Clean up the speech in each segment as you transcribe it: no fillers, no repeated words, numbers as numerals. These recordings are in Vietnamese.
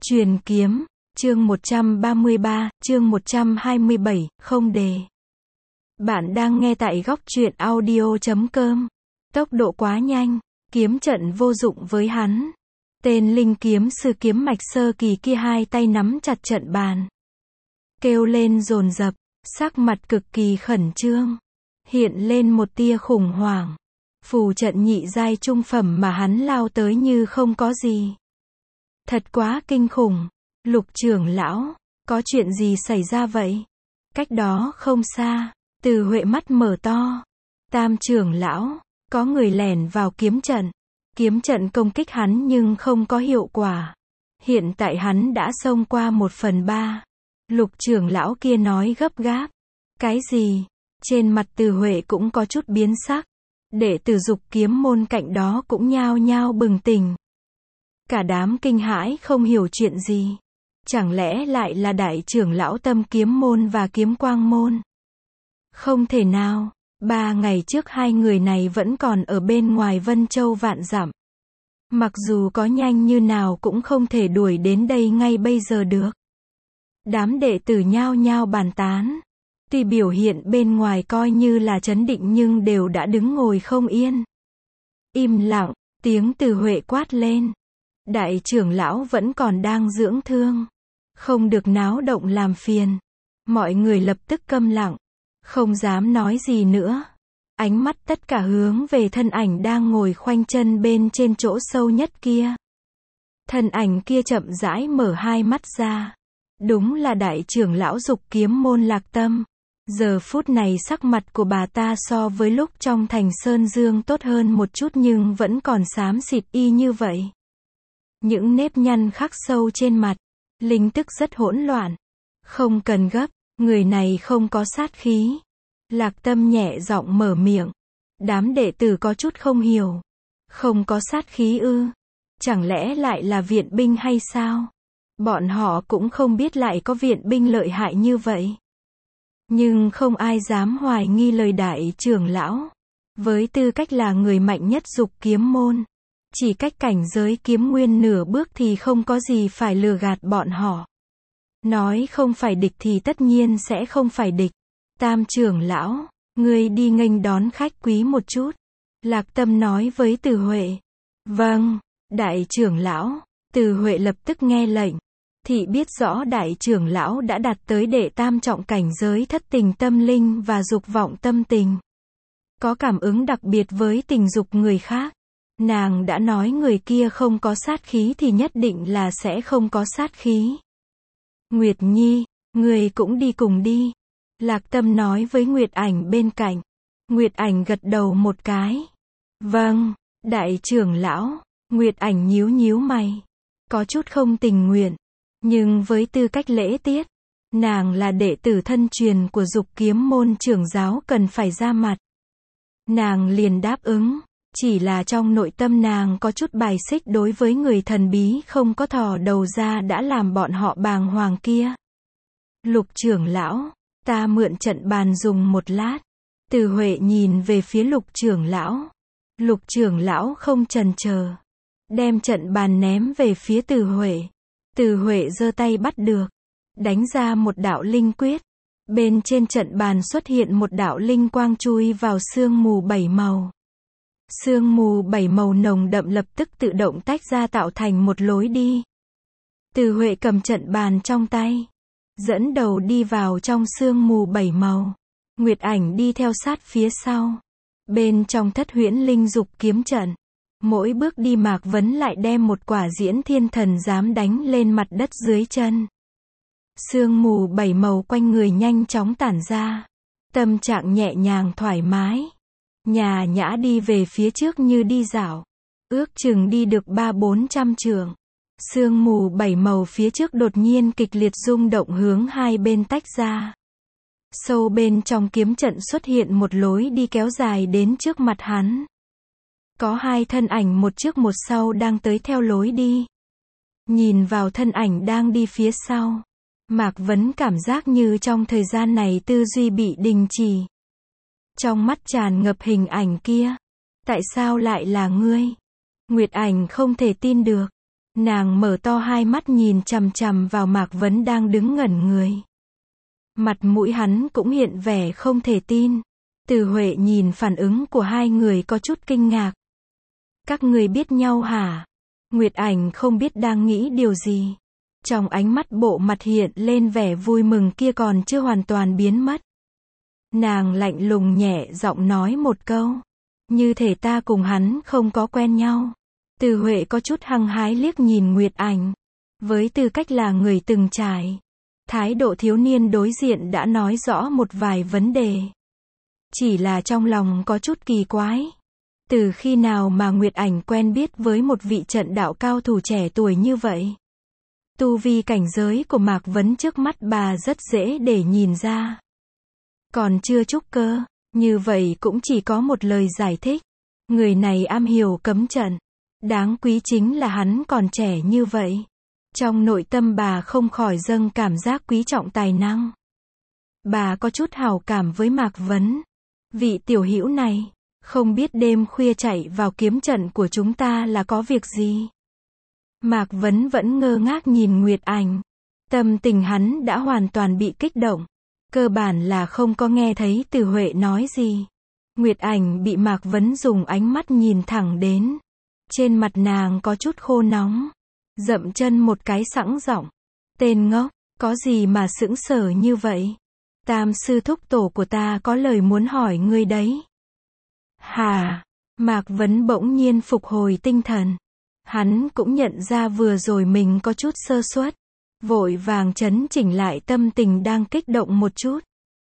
Truyền kiếm, chương 133, chương 127, không đề. Bạn đang nghe tại góc truyện audio.com. Tốc độ quá nhanh, kiếm trận vô dụng với hắn. Tên linh kiếm sư kiếm mạch sơ kỳ kia hai tay nắm chặt trận bàn. Kêu lên dồn dập, sắc mặt cực kỳ khẩn trương. Hiện lên một tia khủng hoảng. Phù trận nhị giai trung phẩm mà hắn lao tới như không có gì. Thật quá kinh khủng. Lục trưởng lão, có chuyện gì xảy ra vậy? Cách đó không xa, Từ Huệ mắt mở to. Tam trưởng lão, có người lẻn vào kiếm trận. Kiếm trận công kích hắn nhưng không có hiệu quả. Hiện tại hắn đã xông qua 1/3. Lục trưởng lão kia nói gấp gáp. Cái gì? Trên mặt Từ Huệ cũng có chút biến sắc. Đệ tử Dục kiếm môn cạnh đó cũng nhao nhao bừng tỉnh. Cả đám kinh hãi không hiểu chuyện gì. Chẳng lẽ lại là đại trưởng lão Tâm kiếm môn và Kiếm quang môn? Không thể nào, 3 ngày trước hai người này vẫn còn ở bên ngoài Vân Châu vạn dặm. Mặc dù có nhanh như nào cũng không thể đuổi đến đây ngay bây giờ được. Đám đệ tử nhao nhao bàn tán. Tuy biểu hiện bên ngoài coi như là trấn định nhưng đều đã đứng ngồi không yên. Im lặng, tiếng Từ Huệ quát lên. Đại trưởng lão vẫn còn đang dưỡng thương. Không được náo động làm phiền. Mọi người lập tức câm lặng. Không dám nói gì nữa. Ánh mắt tất cả hướng về thân ảnh đang ngồi khoanh chân bên trên chỗ sâu nhất kia. Thân ảnh kia chậm rãi mở hai mắt ra. Đúng là đại trưởng lão Dục kiếm môn Lạc Tâm. Giờ phút này sắc mặt của bà ta so với lúc trong thành Sơn Dương tốt hơn một chút nhưng vẫn còn xám xịt y như vậy. Những nếp nhăn khắc sâu trên mặt. Linh tức rất hỗn loạn. Không cần gấp, người này không có sát khí. Lạc Tâm nhẹ giọng mở miệng. Đám đệ tử có chút không hiểu. Không có sát khí ư? Chẳng lẽ lại là viện binh hay sao? Bọn họ cũng không biết lại có viện binh lợi hại như vậy. Nhưng không ai dám hoài nghi lời đại trưởng lão. Với tư cách là người mạnh nhất Dục kiếm môn. Chỉ cách cảnh giới kiếm nguyên nửa bước thì không có gì phải lừa gạt bọn họ. Nói không phải địch thì tất nhiên sẽ không phải địch. Tam trưởng lão, ngươi đi nghênh đón khách quý một chút. Lạc Tâm nói với Từ Huệ. Vâng, đại trưởng lão. Từ Huệ lập tức nghe lệnh. Thị biết rõ đại trưởng lão đã đạt tới đệ tam trọng cảnh giới thất tình tâm linh và dục vọng tâm tình. Có cảm ứng đặc biệt với tình dục người khác. Nàng đã nói người kia không có sát khí thì nhất định là sẽ không có sát khí. Nguyệt Nhi, người cũng đi cùng đi. Lạc Tâm nói với Nguyệt Ảnh bên cạnh. Nguyệt Ảnh gật đầu một cái. Vâng, đại trưởng lão. Nguyệt Ảnh nhíu nhíu mày. Có chút không tình nguyện. Nhưng với tư cách lễ tiết, nàng là đệ tử thân truyền của Dục kiếm môn trưởng giáo cần phải ra mặt. Nàng liền đáp ứng. Chỉ là trong nội tâm nàng có chút bài xích đối với người thần bí không có thò đầu ra đã làm bọn họ bàng hoàng kia. Lục trưởng lão, ta mượn trận bàn dùng một lát. Từ Huệ nhìn về phía Lục trưởng lão. Lục trưởng lão không chần chờ. Đem trận bàn ném về phía Từ Huệ. Từ Huệ giơ tay bắt được. Đánh ra một đạo linh quyết. Bên trên trận bàn xuất hiện một đạo linh quang chui vào sương mù 7 màu. Sương mù 7 màu nồng đậm lập tức tự động tách ra tạo thành một lối đi. Từ Huệ cầm trận bàn trong tay. Dẫn đầu đi vào trong sương mù 7 màu. Nguyệt Ảnh đi theo sát phía sau. Bên trong thất huyễn linh dục kiếm trận. Mỗi bước đi Mạc Vấn lại đem một quả diễn thiên thần giám đánh lên mặt đất dưới chân. Sương mù 7 màu quanh người nhanh chóng tản ra. Tâm trạng nhẹ nhàng thoải mái. Nhã nhã đi về phía trước như đi dạo. Ước chừng đi được 300-400 trượng. Sương mù 7 màu phía trước đột nhiên kịch liệt rung động hướng hai bên tách ra. Sâu bên trong kiếm trận xuất hiện một lối đi kéo dài đến trước mặt hắn. Có hai thân ảnh một trước một sau đang tới theo lối đi. Nhìn vào thân ảnh đang đi phía sau. Mạc Vấn cảm giác như trong thời gian này tư duy bị đình chỉ. Trong mắt tràn ngập hình ảnh kia. Tại sao lại là ngươi? Nguyệt Ảnh không thể tin được. Nàng mở to hai mắt nhìn chằm chằm vào Mạc Vấn đang đứng ngẩn người. Mặt mũi hắn cũng hiện vẻ không thể tin. Từ Huệ nhìn phản ứng của hai người có chút kinh ngạc. Các người biết nhau hả? Nguyệt Ảnh không biết đang nghĩ điều gì. Trong ánh mắt bộ mặt hiện lên vẻ vui mừng kia còn chưa hoàn toàn biến mất. Nàng lạnh lùng nhẹ giọng nói một câu. Như thể ta cùng hắn không có quen nhau. Từ Huệ có chút hăng hái liếc nhìn Nguyệt Ảnh. Với tư cách là người từng trải, thái độ thiếu niên đối diện đã nói rõ một vài vấn đề. Chỉ là trong lòng có chút kỳ quái. Từ khi nào mà Nguyệt Ảnh quen biết với một vị trận đạo cao thủ trẻ tuổi như vậy? Tu vi cảnh giới của Mạc Vấn trước mắt bà rất dễ để nhìn ra. Còn chưa trúc cơ, như vậy cũng chỉ có một lời giải thích. Người này am hiểu cấm trận. Đáng quý chính là hắn còn trẻ như vậy. Trong nội tâm bà không khỏi dâng cảm giác quý trọng tài năng. Bà có chút hảo cảm với Mạc Vấn. Vị tiểu hữu này, không biết đêm khuya chạy vào kiếm trận của chúng ta là có việc gì? Mạc Vấn vẫn ngơ ngác nhìn Nguyệt Ảnh. Tâm tình hắn đã hoàn toàn bị kích động. Cơ bản là không có nghe thấy Từ Huệ nói gì. Nguyệt Ảnh bị Mạc Vấn dùng ánh mắt nhìn thẳng đến. Trên mặt nàng có chút khô nóng. Dậm chân một cái sẵn giọng. Tên ngốc, có gì mà sững sờ như vậy? Tam sư thúc tổ của ta có lời muốn hỏi ngươi đấy. Hà, Mạc Vấn bỗng nhiên phục hồi tinh thần. Hắn cũng nhận ra vừa rồi mình có chút sơ suất. Vội vàng chấn chỉnh lại tâm tình đang kích động một chút.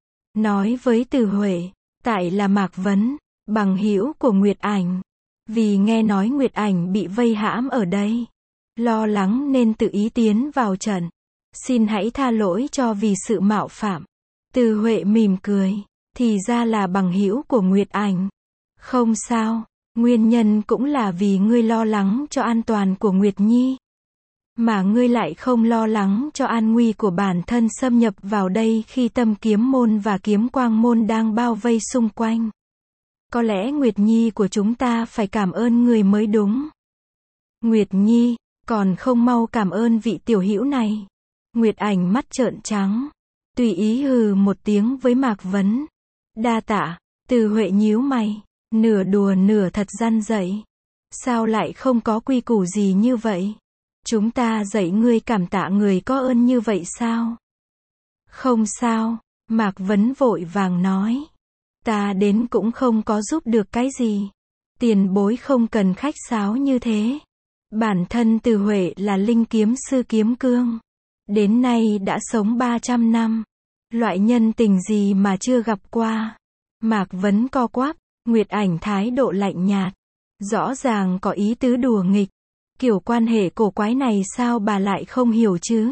Nói với Từ Huệ, tại là Mạc Vấn, bằng hữu của Nguyệt Ảnh. Vì nghe nói Nguyệt Ảnh bị vây hãm ở đây. Lo lắng nên tự ý tiến vào trận. Xin hãy tha lỗi cho vì sự mạo phạm. Từ Huệ mỉm cười. Thì ra là bằng hữu của Nguyệt Ảnh. Không sao, nguyên nhân cũng là vì ngươi lo lắng cho an toàn của Nguyệt Nhi. Mà ngươi lại không lo lắng cho an nguy của bản thân xâm nhập vào đây khi Tâm Kiếm Môn và Kiếm Quang Môn đang bao vây xung quanh. Có lẽ Nguyệt Nhi của chúng ta phải cảm ơn người mới đúng. Nguyệt Nhi, còn không mau cảm ơn vị tiểu hữu này. Nguyệt Ảnh mắt trợn trắng. Tùy ý hừ một tiếng với Mạc Vấn. Đa tạ. Từ Huệ nhíu mày. Nửa đùa nửa thật răn dạy. Sao lại không có quy củ gì như vậy? Chúng ta dạy ngươi cảm tạ người có ơn như vậy sao? Không sao. Mạc Vấn vội vàng nói. Ta đến cũng không có giúp được cái gì. Tiền bối không cần khách sáo như thế. Bản thân Từ Huệ là linh kiếm sư kiếm cương. Đến nay đã sống 300 năm. Loại nhân tình gì mà chưa gặp qua. Mạc Vấn co quắp. Nguyệt Ảnh thái độ lạnh nhạt. Rõ ràng có ý tứ đùa nghịch. Kiểu quan hệ cổ quái này sao bà lại không hiểu chứ?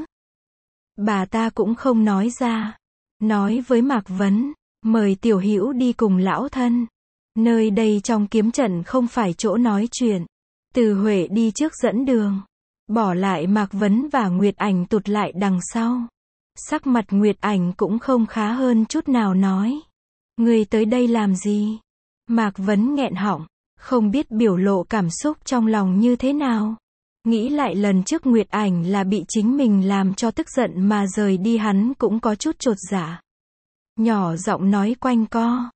Bà ta cũng không nói ra. Nói với Mạc Vấn. Mời tiểu hữu đi cùng lão thân. Nơi đây trong kiếm trận không phải chỗ nói chuyện. Từ Huệ đi trước dẫn đường. Bỏ lại Mạc Vấn và Nguyệt Ảnh tụt lại đằng sau. Sắc mặt Nguyệt Ảnh cũng không khá hơn chút nào nói. Người tới đây làm gì? Mạc Vấn nghẹn họng. Không biết biểu lộ cảm xúc trong lòng như thế nào. Nghĩ lại lần trước Nguyệt Ảnh là bị chính mình làm cho tức giận mà rời đi, hắn cũng có chút chột dạ. Nhỏ giọng nói quanh co.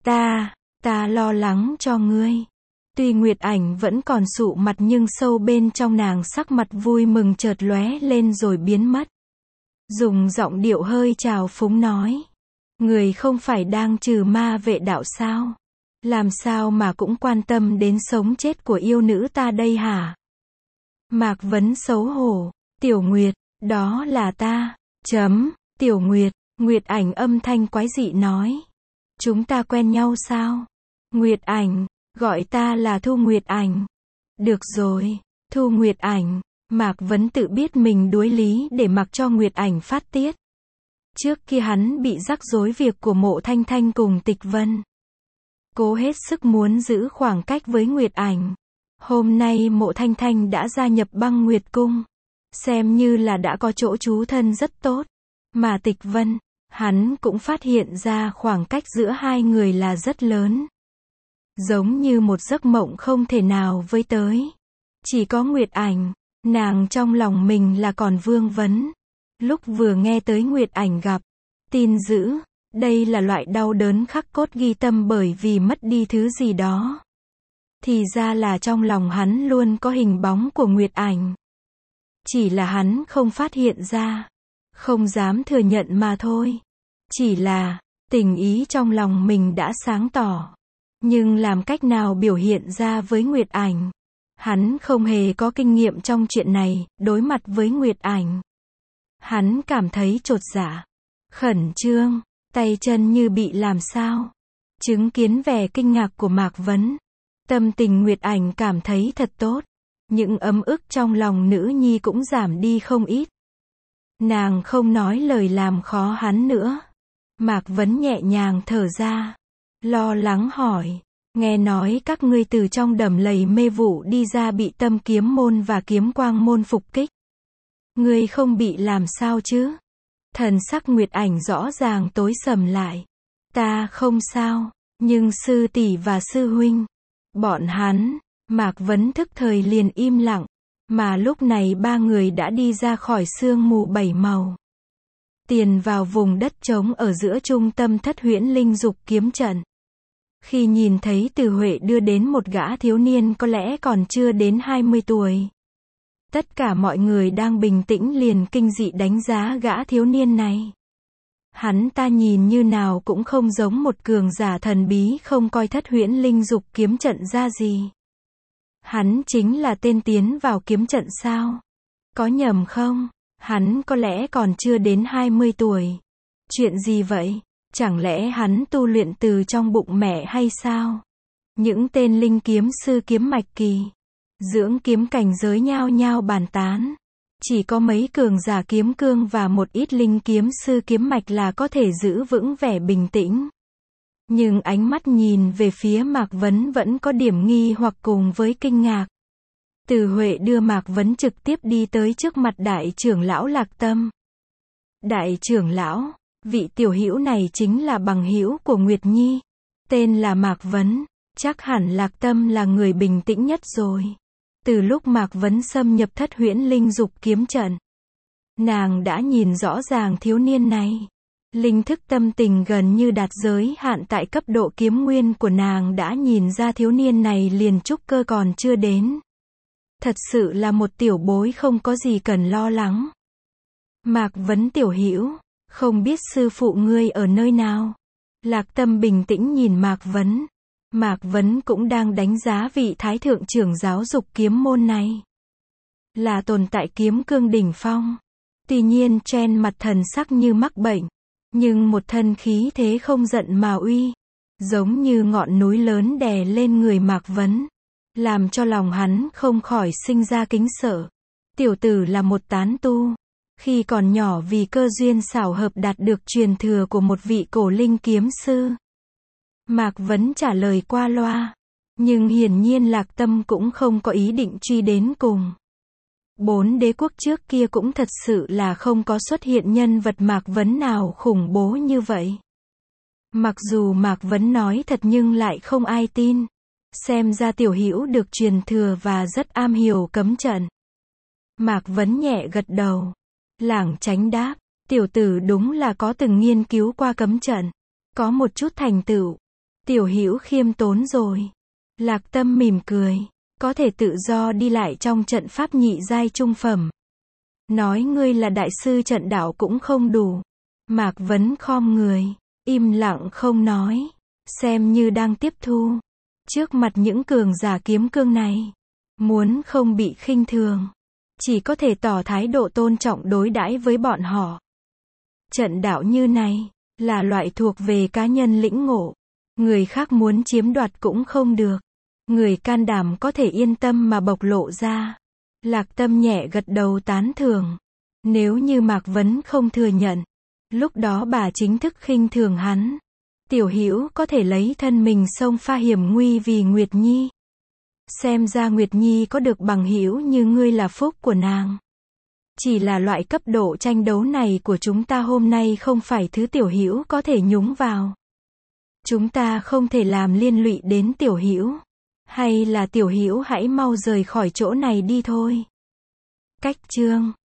Ta lo lắng cho ngươi. Tuy Nguyệt Ảnh vẫn còn sụ mặt nhưng sâu bên trong nàng sắc mặt vui mừng chợt lóe lên rồi biến mất. Dùng giọng điệu hơi trào phúng nói. Người không phải đang trừ ma vệ đạo sao? Làm sao mà cũng quan tâm đến sống chết của yêu nữ ta đây hả? Mạc Vấn xấu hổ. Tiểu Nguyệt, đó là ta. Tiểu Nguyệt. Nguyệt Ảnh âm thanh quái dị nói. Chúng ta quen nhau sao? Nguyệt Ảnh, gọi ta là Thu Nguyệt Ảnh. Được rồi, Thu Nguyệt Ảnh. Mạc Vấn tự biết mình đuối lý để mặc cho Nguyệt Ảnh phát tiết. Trước kia hắn bị rắc rối việc của Mộ Thanh Thanh cùng Tịch Vân. Cố hết sức muốn giữ khoảng cách với Nguyệt Ảnh. Hôm nay Mộ Thanh Thanh đã gia nhập Băng Nguyệt Cung. Xem như là đã có chỗ trú thân rất tốt. Mà Tịch Vân, hắn cũng phát hiện ra khoảng cách giữa hai người là rất lớn. Giống như một giấc mộng không thể nào với tới. Chỉ có Nguyệt Ảnh, Nàng trong lòng mình là còn vương vấn. Lúc vừa nghe tới Nguyệt Ảnh gặp tin dữ, đây là loại đau đớn khắc cốt ghi tâm bởi vì mất đi thứ gì đó. Thì ra là trong lòng hắn luôn có hình bóng của Nguyệt Ảnh. Chỉ là hắn không phát hiện ra, không dám thừa nhận mà thôi. Chỉ là, tình ý trong lòng mình đã sáng tỏ. Nhưng làm cách nào biểu hiện ra với Nguyệt Ảnh? Hắn không hề có kinh nghiệm trong chuyện này, đối mặt với Nguyệt Ảnh. Hắn cảm thấy chột dạ, khẩn trương, tay chân như bị làm sao. Chứng kiến vẻ kinh ngạc của Mạc Vấn, tâm tình Nguyệt Ảnh cảm thấy thật tốt. Những ấm ức trong lòng nữ nhi cũng giảm đi không ít. Nàng không nói lời làm khó hắn nữa. Mạc Vấn nhẹ nhàng thở ra, lo lắng hỏi, nghe nói các ngươi từ trong đầm lầy mê vụ đi ra bị Tâm Kiếm môn và Kiếm Quang môn phục kích. Ngươi không bị làm sao chứ? Thần sắc Nguyệt Ảnh rõ ràng tối sầm lại. Ta không sao, nhưng sư tỷ và sư huynh, bọn hắn, Mạc Vấn thức thời liền im lặng, mà lúc này ba người đã đi ra khỏi sương mù bảy màu. Tiền vào vùng đất trống ở giữa trung tâm Thất Huyễn Linh Dục kiếm trận. Khi nhìn thấy Từ Huệ đưa đến một gã thiếu niên có lẽ còn chưa đến 20 tuổi. Tất cả mọi người đang bình tĩnh liền kinh dị đánh giá gã thiếu niên này. Hắn ta nhìn như nào cũng không giống một cường giả thần bí không coi Thất Huyễn Linh Dục kiếm trận ra gì. Hắn chính là tên tiến vào kiếm trận sao? Có nhầm không? Hắn có lẽ còn chưa đến 20 tuổi. Chuyện gì vậy? Chẳng lẽ hắn tu luyện từ trong bụng mẹ hay sao? Những tên linh kiếm sư kiếm mạch kỳ, dưỡng kiếm cảnh giới nhao nhao bàn tán. Chỉ có mấy cường giả kiếm cương và một ít linh kiếm sư kiếm mạch là có thể giữ vững vẻ bình tĩnh. Nhưng ánh mắt nhìn về phía Mạc Vấn vẫn có điểm nghi hoặc cùng với kinh ngạc. Từ Huệ đưa Mạc Vấn trực tiếp đi tới trước mặt đại trưởng lão Lạc Tâm. Đại trưởng lão, vị tiểu hữu này chính là bằng hữu của Nguyệt Nhi. Tên là Mạc Vấn, chắc hẳn Lạc Tâm là người bình tĩnh nhất rồi. Từ lúc Mạc Vấn xâm nhập Thất Huyễn Linh Dục kiếm trận, nàng đã nhìn rõ ràng thiếu niên này. Linh thức tâm tình gần như đạt giới hạn tại cấp độ kiếm nguyên của nàng đã nhìn ra thiếu niên này liền trúc cơ còn chưa đến. Thật sự là một tiểu bối không có gì cần lo lắng. Mạc Vấn tiểu hữu, không biết sư phụ ngươi ở nơi nào? Lạc Tâm bình tĩnh nhìn Mạc Vấn. Mạc Vấn cũng đang đánh giá vị thái thượng trưởng giáo dục kiếm môn này. Là tồn tại kiếm cương đỉnh phong. Tuy nhiên trên mặt thần sắc như mắc bệnh. Nhưng một thân khí thế không giận mà uy. Giống như ngọn núi lớn đè lên người Mạc Vấn. Làm cho lòng hắn không khỏi sinh ra kính sợ. Tiểu tử là một tán tu. Khi còn nhỏ vì cơ duyên xảo hợp đạt được truyền thừa của một vị cổ linh kiếm sư. Mạc Vấn trả lời qua loa. Nhưng hiển nhiên Lạc Tâm cũng không có ý định truy đến cùng. 4 đế quốc trước kia cũng thật sự là không có xuất hiện nhân vật Mạc Vấn nào khủng bố như vậy. Mặc dù Mạc Vấn nói thật nhưng lại không ai tin. Xem ra tiểu hữu được truyền thừa và rất am hiểu cấm trận. Mạc Vấn nhẹ gật đầu. Lảng tránh đáp, tiểu tử đúng là có từng nghiên cứu qua cấm trận. Có một chút thành tựu. Tiểu hữu khiêm tốn rồi. Lạc Tâm mỉm cười. Có thể tự do đi lại trong trận pháp nhị giai trung phẩm. Nói ngươi là đại sư trận đạo cũng không đủ. Mạc Vấn khom người, im lặng không nói. Xem như đang tiếp thu. Trước mặt những cường giả kiếm cương này. Muốn không bị khinh thường. Chỉ có thể tỏ thái độ tôn trọng đối đãi với bọn họ. Trận đạo như này, là loại thuộc về cá nhân lĩnh ngộ. Người khác muốn chiếm đoạt cũng không được. Người can đảm có thể yên tâm mà bộc lộ ra. Lạc Tâm nhẹ gật đầu tán thưởng. Nếu như Mạc Vấn không thừa nhận, lúc đó bà chính thức khinh thường hắn. Tiểu hữu có thể lấy thân mình xông pha hiểm nguy vì Nguyệt Nhi. Xem ra Nguyệt Nhi có được bằng hữu như ngươi là phúc của nàng. Chỉ là loại cấp độ tranh đấu này của chúng ta hôm nay không phải thứ tiểu hữu có thể nhúng vào. Chúng ta không thể làm liên lụy đến tiểu hữu. Hay là tiểu hữu hãy mau rời khỏi chỗ này đi thôi. Cách chương